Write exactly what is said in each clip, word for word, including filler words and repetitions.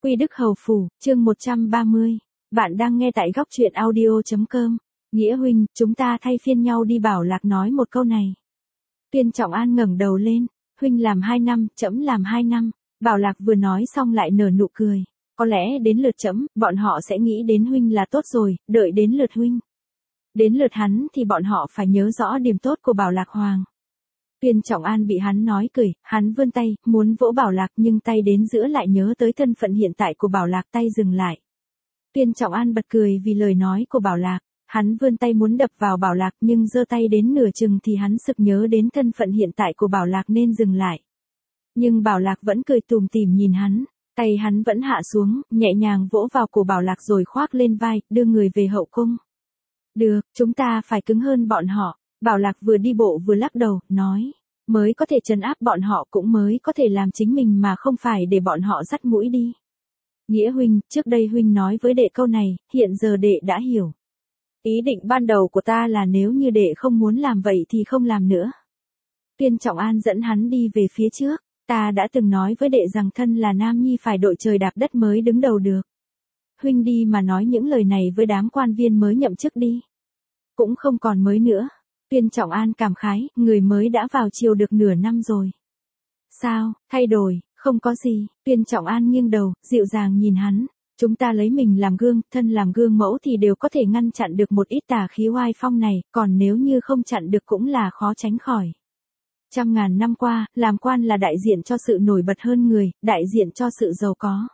Quy Đức Hầu Phủ, chương một trăm ba mươi. Bạn đang nghe tại góc truyện audio chấm com. Nghĩa huynh, chúng ta thay phiên nhau đi. Bảo Lạc nói một câu này. Tuyên Trọng An ngẩng đầu lên. Huynh làm hai năm, trẫm làm hai năm. Bảo Lạc vừa nói xong lại nở nụ cười. Có lẽ đến lượt trẫm, bọn họ sẽ nghĩ đến huynh là tốt rồi, đợi đến lượt huynh. Đến lượt hắn thì bọn họ phải nhớ rõ điểm tốt của Bảo Lạc Hoàng. Tuyên Trọng An bị hắn nói cười, hắn vươn tay, muốn vỗ Bảo Lạc nhưng tay đến giữa lại nhớ tới thân phận hiện tại của Bảo Lạc, tay dừng lại. Tuyên Trọng An bật cười vì lời nói của Bảo Lạc, hắn vươn tay muốn đập vào Bảo Lạc nhưng giơ tay đến nửa chừng thì hắn sực nhớ đến thân phận hiện tại của Bảo Lạc nên dừng lại. Nhưng Bảo Lạc vẫn cười tủm tỉm nhìn hắn, tay hắn vẫn hạ xuống, nhẹ nhàng vỗ vào cổ Bảo Lạc rồi khoác lên vai, đưa người về hậu cung. Được, chúng ta phải cứng hơn bọn họ. Bảo Lạc vừa đi bộ vừa lắc đầu, nói, mới có thể trấn áp bọn họ cũng mới có thể làm chính mình mà không phải để bọn họ dắt mũi đi. Nghĩa huynh, trước đây huynh nói với đệ câu này, hiện giờ đệ đã hiểu. Ý định ban đầu của ta là nếu như đệ không muốn làm vậy thì không làm nữa. Tuyên Trọng An dẫn hắn đi về phía trước, ta đã từng nói với đệ rằng thân là nam nhi phải đội trời đạp đất mới đứng đầu được. Huynh đi mà nói những lời này với đám quan viên mới nhậm chức đi. Cũng không còn mới nữa. Tuyên Trọng An cảm khái, người mới đã vào triều được nửa năm rồi. Sao, thay đổi, không có gì. Tuyên Trọng An nghiêng đầu, dịu dàng nhìn hắn. Chúng ta lấy mình làm gương, thân làm gương mẫu thì đều có thể ngăn chặn được một ít tà khí oai phong này, còn nếu như không chặn được cũng là khó tránh khỏi. Trăm ngàn năm qua, làm quan là đại diện cho sự nổi bật hơn người, đại diện cho sự giàu có.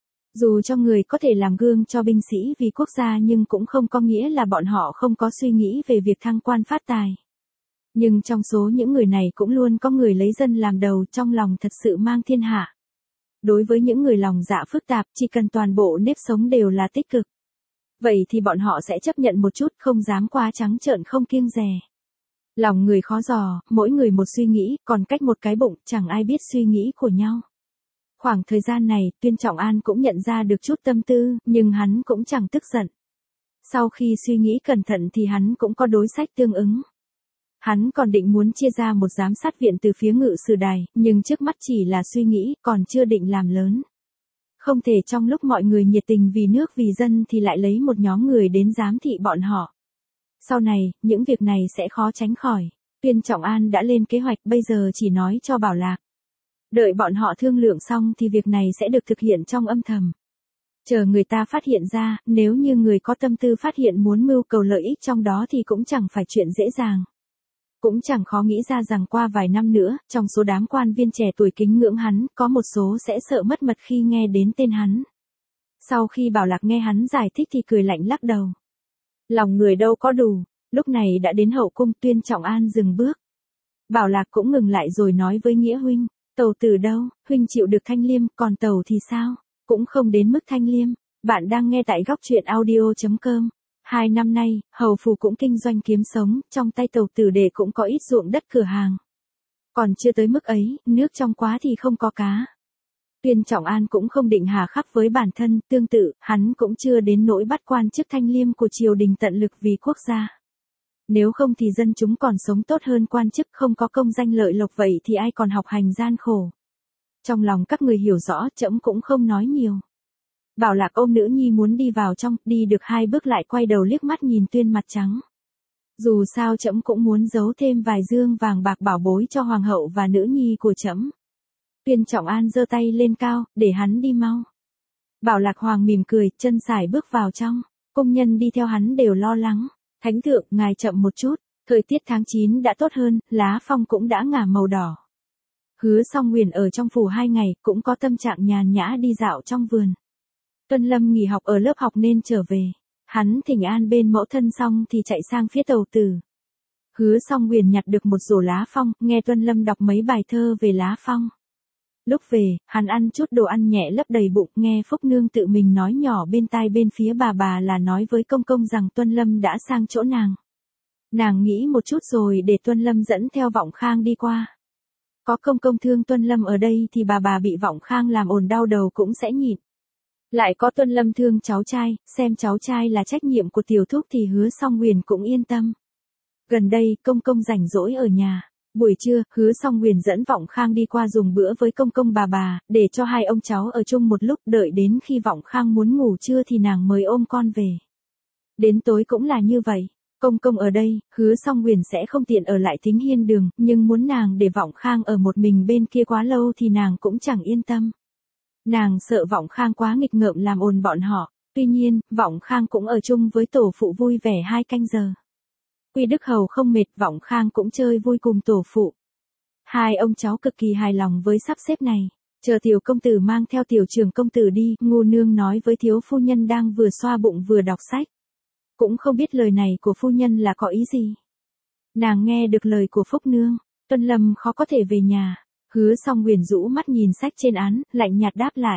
Dù cho người có thể làm gương cho binh sĩ vì quốc gia nhưng cũng không có nghĩa là bọn họ không có suy nghĩ về việc thăng quan phát tài. Nhưng trong số những người này cũng luôn có người lấy dân làm đầu, trong lòng thật sự mang thiên hạ. Đối với những người lòng dạ phức tạp, chỉ cần toàn bộ nếp sống đều là tích cực. Vậy thì bọn họ sẽ chấp nhận một chút, không dám quá trắng trợn không kiêng dè. Lòng người khó dò, mỗi người một suy nghĩ, còn cách một cái bụng, chẳng ai biết suy nghĩ của nhau. Khoảng thời gian này, Tuyên Trọng An cũng nhận ra được chút tâm tư, nhưng hắn cũng chẳng tức giận. Sau khi suy nghĩ cẩn thận thì hắn cũng có đối sách tương ứng. Hắn còn định muốn chia ra một giám sát viện từ phía Ngự Sử Đài, nhưng trước mắt chỉ là suy nghĩ, còn chưa định làm lớn. Không thể trong lúc mọi người nhiệt tình vì nước vì dân thì lại lấy một nhóm người đến giám thị bọn họ. Sau này, những việc này sẽ khó tránh khỏi. Tuyên Trọng An đã lên kế hoạch, bây giờ chỉ nói cho Bảo Lạc. Đợi bọn họ thương lượng xong thì việc này sẽ được thực hiện trong âm thầm. Chờ người ta phát hiện ra, nếu như người có tâm tư phát hiện muốn mưu cầu lợi ích trong đó thì cũng chẳng phải chuyện dễ dàng. Cũng chẳng khó nghĩ ra rằng qua vài năm nữa, trong số đám quan viên trẻ tuổi kính ngưỡng hắn, có một số sẽ sợ mất mật khi nghe đến tên hắn. Sau khi Bảo Lạc nghe hắn giải thích thì cười lạnh lắc đầu. Lòng người đâu có đủ, lúc này đã đến hậu cung. Tuyên Trọng An dừng bước. Bảo Lạc cũng ngừng lại rồi nói với Nghĩa huynh. Tàu tử đâu, huynh chịu được thanh liêm, còn tàu thì sao? Cũng không đến mức thanh liêm. Bạn đang nghe tại góc truyện audio chấm com. Hai năm nay, hầu phủ cũng kinh doanh kiếm sống, trong tay tàu tử đệ cũng có ít ruộng đất cửa hàng. Còn chưa tới mức ấy, nước trong quá thì không có cá. Tuyên Trọng An cũng không định hà khắc với bản thân, tương tự, hắn cũng chưa đến nỗi bắt quan chức thanh liêm của triều đình tận lực vì quốc gia. Nếu không thì dân chúng còn sống tốt hơn quan chức, không có công danh lợi lộc vậy thì ai còn học hành gian khổ. Trong lòng các người hiểu rõ, trẫm cũng không nói nhiều. Bảo Lạc ôm nữ nhi muốn đi vào trong, đi được hai bước lại quay đầu liếc mắt nhìn Tuyên mặt trắng. Dù sao trẫm cũng muốn giấu thêm vài dương vàng bạc bảo bối cho hoàng hậu và nữ nhi của trẫm. Tuyên Trọng An giơ tay lên cao, để hắn đi mau. Bảo Lạc Hoàng mỉm cười, chân sải bước vào trong. Công nhân đi theo hắn đều lo lắng. Thánh thượng, ngài chậm một chút, thời tiết tháng chín đã tốt hơn, lá phong cũng đã ngả màu đỏ. Hứa Song Huyền ở trong phủ hai ngày, cũng có tâm trạng nhàn nhã đi dạo trong vườn. Tuân Lâm nghỉ học ở lớp học nên trở về. Hắn thỉnh an bên mẫu thân xong thì chạy sang phía tàu tử. Hứa Song Huyền nhặt được một rổ lá phong, nghe Tuân Lâm đọc mấy bài thơ về lá phong. Lúc về, hắn ăn chút đồ ăn nhẹ lấp đầy bụng, nghe Phúc Nương tự mình nói nhỏ bên tai bên phía bà bà là nói với công công rằng Tuân Lâm đã sang chỗ nàng. Nàng nghĩ một chút rồi để Tuân Lâm dẫn theo Vọng Khang đi qua. Có công công thương Tuân Lâm ở đây thì bà bà bị Vọng Khang làm ồn đau đầu cũng sẽ nhịn. Lại có Tuân Lâm thương cháu trai, xem cháu trai là trách nhiệm của tiểu thúc thì Hứa Song Huyền cũng yên tâm. Gần đây, công công rảnh rỗi ở nhà. Buổi trưa, Hứa Song Huyền dẫn Vọng Khang đi qua dùng bữa với công công bà bà, để cho hai ông cháu ở chung một lúc, đợi đến khi Vọng Khang muốn ngủ trưa thì nàng mới ôm con về. Đến tối cũng là như vậy. Công công ở đây, Hứa Song Huyền sẽ không tiện ở lại Thính Hiên Đường, nhưng muốn nàng để Vọng Khang ở một mình bên kia quá lâu thì nàng cũng chẳng yên tâm. Nàng sợ Vọng Khang quá nghịch ngợm làm ồn bọn họ, tuy nhiên, Vọng Khang cũng ở chung với tổ phụ vui vẻ hai canh giờ. Quy Đức Hầu không mệt, Vọng Khang cũng chơi vui cùng tổ phụ. Hai ông cháu cực kỳ hài lòng với sắp xếp này. Chờ tiểu công tử mang theo tiểu trưởng công tử đi, Ngô nương nói với thiếu phu nhân đang vừa xoa bụng vừa đọc sách. Cũng không biết lời này của phu nhân là có ý gì. Nàng nghe được lời của Phúc nương, Tuân Lâm khó có thể về nhà. Hứa Song Huyền rũ mắt nhìn sách trên án, lạnh nhạt đáp lại.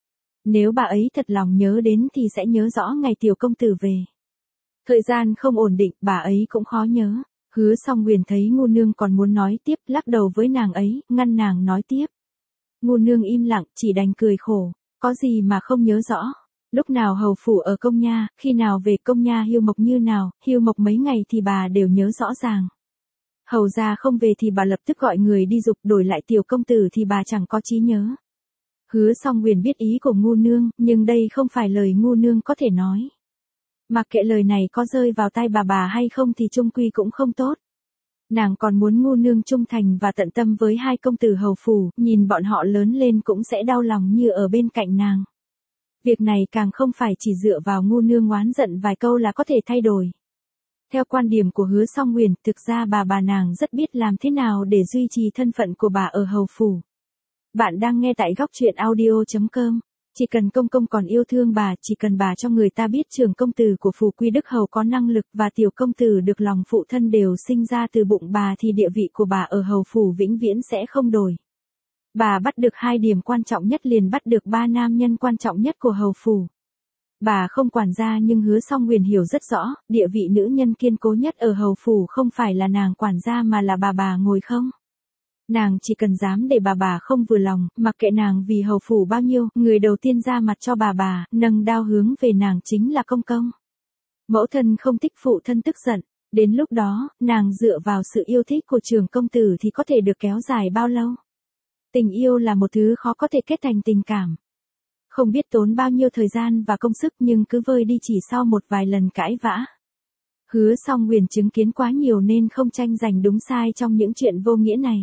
Nếu bà ấy thật lòng nhớ đến thì sẽ nhớ rõ ngày tiểu công tử về. Thời gian không ổn định, bà ấy cũng khó nhớ. Hứa Song Huyền thấy Ngô nương còn muốn nói tiếp, lắc đầu với nàng ấy, ngăn nàng nói tiếp. Ngô nương im lặng, chỉ đành cười khổ, có gì mà không nhớ rõ. Lúc nào hầu phủ ở Công Nha, khi nào về Công Nha hiêu mộc như nào, hiêu mộc mấy ngày thì bà đều nhớ rõ ràng. Hầu ra không về thì bà lập tức gọi người đi giục, đổi lại tiểu công tử thì bà chẳng có trí nhớ. Hứa Song Huyền biết ý của Ngô nương, nhưng đây không phải lời Ngô nương có thể nói. Mặc kệ lời này có rơi vào tai bà bà hay không thì chung quy cũng không tốt. Nàng còn muốn Ngô nương trung thành và tận tâm với hai công tử hầu phủ, nhìn bọn họ lớn lên cũng sẽ đau lòng như ở bên cạnh nàng. Việc này càng không phải chỉ dựa vào Ngô nương oán giận vài câu là có thể thay đổi. Theo quan điểm của Hứa Song Huyền, thực ra bà bà nàng rất biết làm thế nào để duy trì thân phận của bà ở hầu phủ. Bạn đang nghe tại góc truyện audio chấm com. Chỉ cần công công còn yêu thương bà, chỉ cần bà cho người ta biết trưởng công tử của phủ Quy Đức Hầu có năng lực và tiểu công tử được lòng phụ thân đều sinh ra từ bụng bà thì địa vị của bà ở hầu phủ vĩnh viễn sẽ không đổi. Bà bắt được hai điểm quan trọng nhất liền bắt được ba nam nhân quan trọng nhất của hầu phủ. Bà không quản gia nhưng Hứa Song Huyền hiểu rất rõ, địa vị nữ nhân kiên cố nhất ở hầu phủ không phải là nàng quản gia mà là bà bà ngồi không. Nàng chỉ cần dám để bà bà không vừa lòng, mặc kệ nàng vì hầu phủ bao nhiêu, người đầu tiên ra mặt cho bà bà, nâng đao hướng về nàng chính là công công. Mẫu thân không thích phụ thân tức giận, đến lúc đó, nàng dựa vào sự yêu thích của trưởng công tử thì có thể được kéo dài bao lâu. Tình yêu là một thứ khó có thể kết thành tình cảm. Không biết tốn bao nhiêu thời gian và công sức nhưng cứ vơi đi chỉ sau một vài lần cãi vã. Hứa Song Huyền chứng kiến quá nhiều nên không tranh giành đúng sai trong những chuyện vô nghĩa này.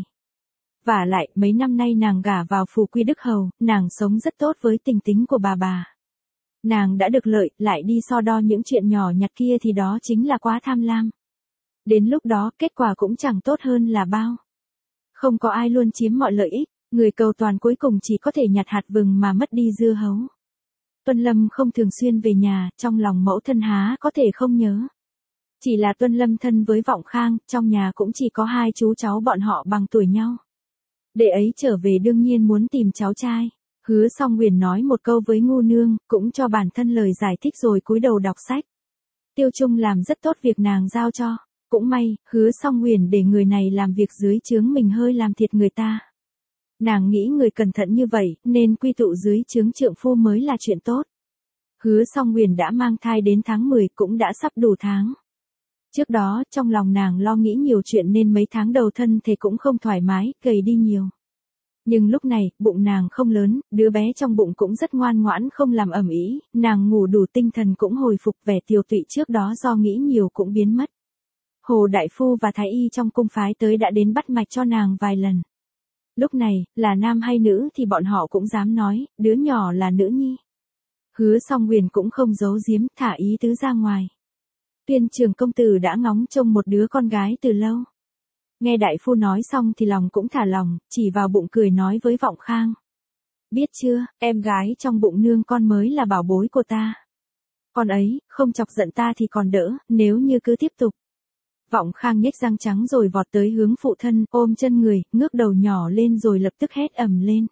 Vả lại, mấy năm nay nàng gả vào phủ Quy Đức Hầu, nàng sống rất tốt với tình tính của bà bà. Nàng đã được lợi, lại đi so đo những chuyện nhỏ nhặt kia thì đó chính là quá tham lam. Đến lúc đó, kết quả cũng chẳng tốt hơn là bao. Không có ai luôn chiếm mọi lợi ích, người cầu toàn cuối cùng chỉ có thể nhặt hạt vừng mà mất đi dưa hấu. Tuân Lâm không thường xuyên về nhà, trong lòng mẫu thân há có thể không nhớ. Chỉ là Tuân Lâm thân với Vọng Khang, trong nhà cũng chỉ có hai chú cháu bọn họ bằng tuổi nhau. Đệ ấy trở về đương nhiên muốn tìm cháu trai. Hứa Song Huyền nói một câu với Ngô nương, cũng cho bản thân lời giải thích rồi cúi đầu đọc sách. Tiêu Trung làm rất tốt việc nàng giao cho. Cũng may, Hứa Song Huyền để người này làm việc dưới trướng mình hơi làm thiệt người ta. Nàng nghĩ người cẩn thận như vậy, nên quy tụ dưới trướng trượng phu mới là chuyện tốt. Hứa Song Huyền đã mang thai đến tháng mười, cũng đã sắp đủ tháng. Trước đó, trong lòng nàng lo nghĩ nhiều chuyện nên mấy tháng đầu thân thể cũng không thoải mái, gầy đi nhiều. Nhưng lúc này, bụng nàng không lớn, đứa bé trong bụng cũng rất ngoan ngoãn không làm ầm ĩ, nàng ngủ đủ tinh thần cũng hồi phục, vẻ tiều tụy trước đó do nghĩ nhiều cũng biến mất. Hồ đại phu và thái y trong cung phái tới đã đến bắt mạch cho nàng vài lần. Lúc này, là nam hay nữ thì bọn họ cũng dám nói, đứa nhỏ là nữ nhi. Hứa Song Huyền cũng không giấu giếm, thả ý tứ ra ngoài. Tuyên trưởng công tử đã ngóng trông một đứa con gái từ lâu. Nghe đại phu nói xong thì lòng cũng thả lòng, chỉ vào bụng cười nói với Vọng Khang. Biết chưa, em gái trong bụng nương con mới là bảo bối của ta. Con ấy, không chọc giận ta thì còn đỡ, nếu như cứ tiếp tục. Vọng Khang nhếch răng trắng rồi vọt tới hướng phụ thân, ôm chân người, ngước đầu nhỏ lên rồi lập tức hét ầm lên.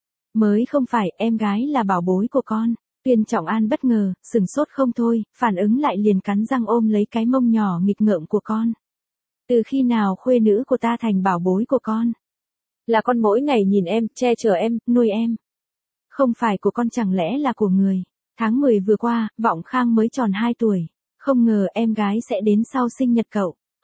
Mới không phải, em gái là bảo bối của con. Tuyên Trọng An bất ngờ, sừng sốt không thôi, phản ứng lại liền cắn răng ôm lấy cái mông nhỏ nghịch ngợm của con. Từ khi nào khuê nữ của ta thành bảo bối của con? Là con mỗi ngày nhìn em, che chở em, nuôi em. Không phải của con chẳng lẽ là của người. Tháng mười vừa qua, Vọng Khang mới tròn hai tuổi. Không ngờ em gái sẽ đến sau sinh nhật cậu.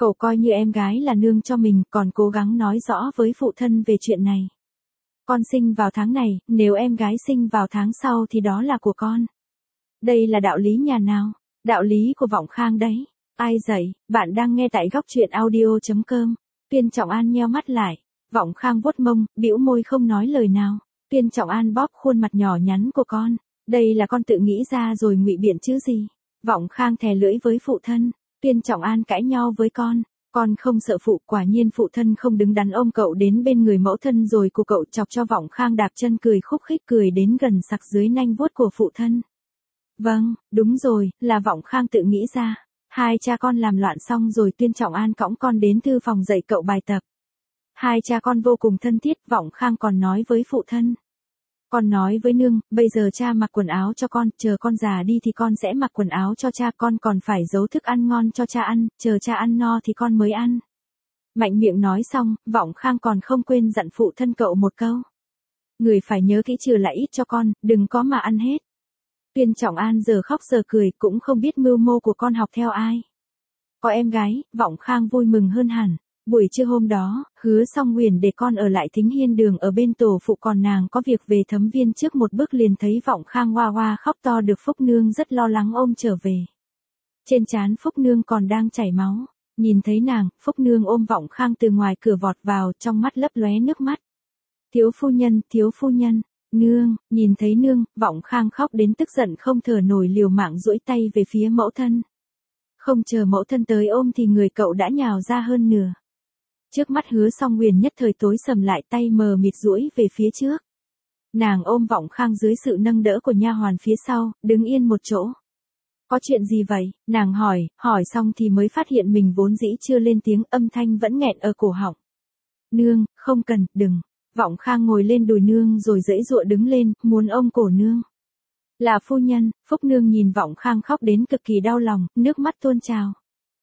Cậu coi như em gái là nương cho mình, còn cố gắng nói rõ với phụ thân về chuyện này. Con sinh vào tháng này, nếu em gái sinh vào tháng sau thì đó là của con. Đây là đạo lý nhà nào? Đạo lý của Vọng Khang đấy. Ai dạy? Bạn đang nghe tại góc truyện audio chấm com. Tuyên Trọng An nheo mắt lại. Vọng Khang vuốt mông, bĩu môi không nói lời nào. Tuyên Trọng An bóp khuôn mặt nhỏ nhắn của con. Đây là con tự nghĩ ra rồi ngụy biện chứ gì. Vọng Khang thè lưỡi với phụ thân. Tuyên Trọng An cãi nhau với con. Con không sợ phụ, quả nhiên phụ thân không đứng đắn ôm cậu đến bên người mẫu thân rồi của cậu chọc cho Vọng Khang đạp chân cười khúc khích cười đến gần sặc dưới nanh vuốt của phụ thân. Vâng, đúng rồi, là Vọng Khang tự nghĩ ra. Hai cha con làm loạn xong rồi Tuyên Trọng An cõng con đến thư phòng dạy cậu bài tập. Hai cha con vô cùng thân thiết, Vọng Khang còn nói với phụ thân. Con nói với nương, bây giờ cha mặc quần áo cho con, chờ con già đi thì con sẽ mặc quần áo cho cha, con còn phải giấu thức ăn ngon cho cha ăn, chờ cha ăn no thì con mới ăn. Mạnh miệng nói xong, Vọng Khang còn không quên dặn phụ thân cậu một câu. Người phải nhớ kỹ trừ lại ít cho con, đừng có mà ăn hết. Tuyên Trọng An giờ khóc giờ cười, cũng không biết mưu mô của con học theo ai. Có em gái, Vọng Khang vui mừng hơn hẳn. Buổi trưa hôm đó, Hứa Song Huyền để con ở lại Thính Hiên Đường ở bên tổ phụ, còn nàng có việc về Thấm Viên trước một bước liền thấy Vọng Khang hoa hoa khóc to, được Phúc Nương rất lo lắng ôm trở về. Trên trán Phúc Nương còn đang chảy máu. Nhìn thấy nàng, Phúc Nương ôm Vọng Khang từ ngoài cửa vọt vào, trong mắt lấp lóe nước mắt. Thiếu phu nhân, thiếu phu nhân, nương, nhìn thấy nương, Vọng Khang khóc đến tức giận không thở nổi, liều mạng duỗi tay về phía mẫu thân. Không chờ mẫu thân tới ôm thì người cậu đã nhào ra hơn nửa. Trước mắt Hứa Song Huyền nhất thời tối sầm lại, tay mờ mịt duỗi về phía trước. Nàng ôm Vọng Khang dưới sự nâng đỡ của nha hoàn phía sau, đứng yên một chỗ. Có chuyện gì vậy? Nàng hỏi, hỏi xong thì mới phát hiện mình vốn dĩ chưa lên tiếng, âm thanh vẫn nghẹn ở cổ họng. Nương, không cần, đừng. Vọng Khang ngồi lên đùi nương rồi giãy giụa đứng lên, muốn ôm cổ nương. Là phu nhân. Phúc Nương nhìn Vọng Khang khóc đến cực kỳ đau lòng, nước mắt tuôn trào.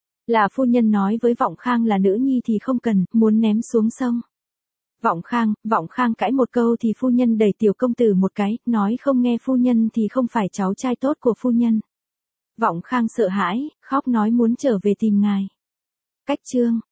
Là phu nhân nói với Vọng Khang là nữ nhi thì không cần, muốn ném xuống sông. Vọng Khang, Vọng Khang cãi một câu thì phu nhân đẩy tiểu công tử một cái, nói không nghe phu nhân thì không phải cháu trai tốt của phu nhân. Vọng Khang sợ hãi, khóc nói muốn trở về tìm ngài. Cách chương